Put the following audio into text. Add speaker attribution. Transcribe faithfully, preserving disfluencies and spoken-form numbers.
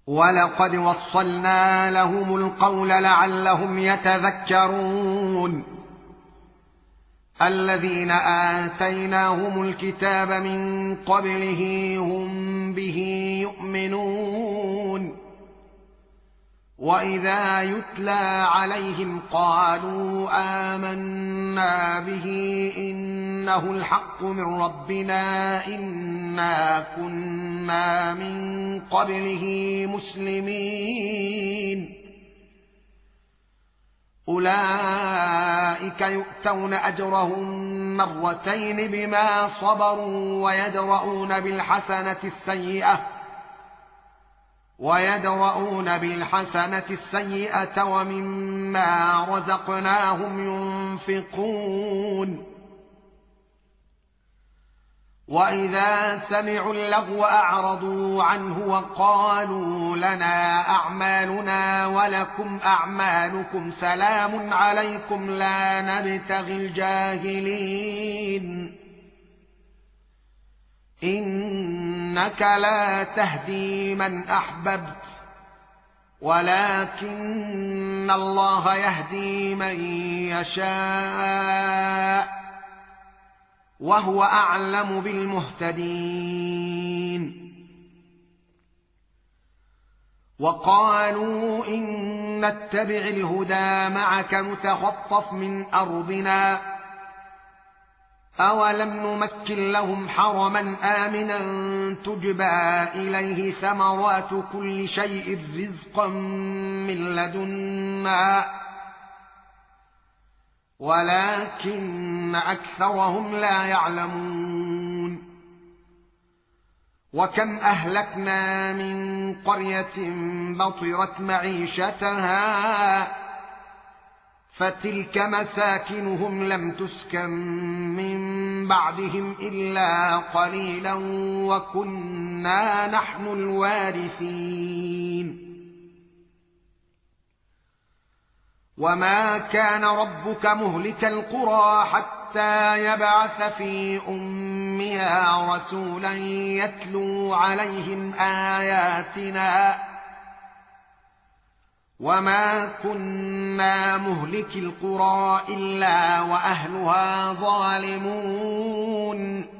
Speaker 1: ولقد وصلنا لهم القول لعلهم يتذكرون الذين آتيناهم الكتاب من قبله هم به يؤمنون وإذا يتلى عليهم قالوا آمنا به إنه الحق من ربنا إنا كنا من قبله مسلمين أولئك يؤتون أجرهم مرتين بما صبروا ويدرؤون بالحسنة السيئة ويدرؤون بالحسنة السيئة ومما رزقناهم ينفقون وإذا سمعوا اللغو أعرضوا عنه وقالوا لنا أعمالنا ولكم أعمالكم سلام عليكم لا نبتغي الجاهلين إنك لا تهدي من أحببت ولكن الله يهدي من يشاء وهو أعلم بالمهتدين وقالوا إن نتبع الهدى معك نتخطف من أرضنا أولم نمكن لهم حرما آمنا تجبى إليه ثمرات كل شيء رزقا من لدنا ولكن أكثرهم لا يعلمون وكم أهلكنا من قرية بطرت معيشتها فتلك مساكنهم لم تسكن من بعدهم إلا قليلا وكنا نحن الوارثين وما كان ربك مهلك القرى حتى يبعث في أمها رسولا يتلو عليهم آياتنا وما كنا مهلك القرى إلا وأهلها ظالمون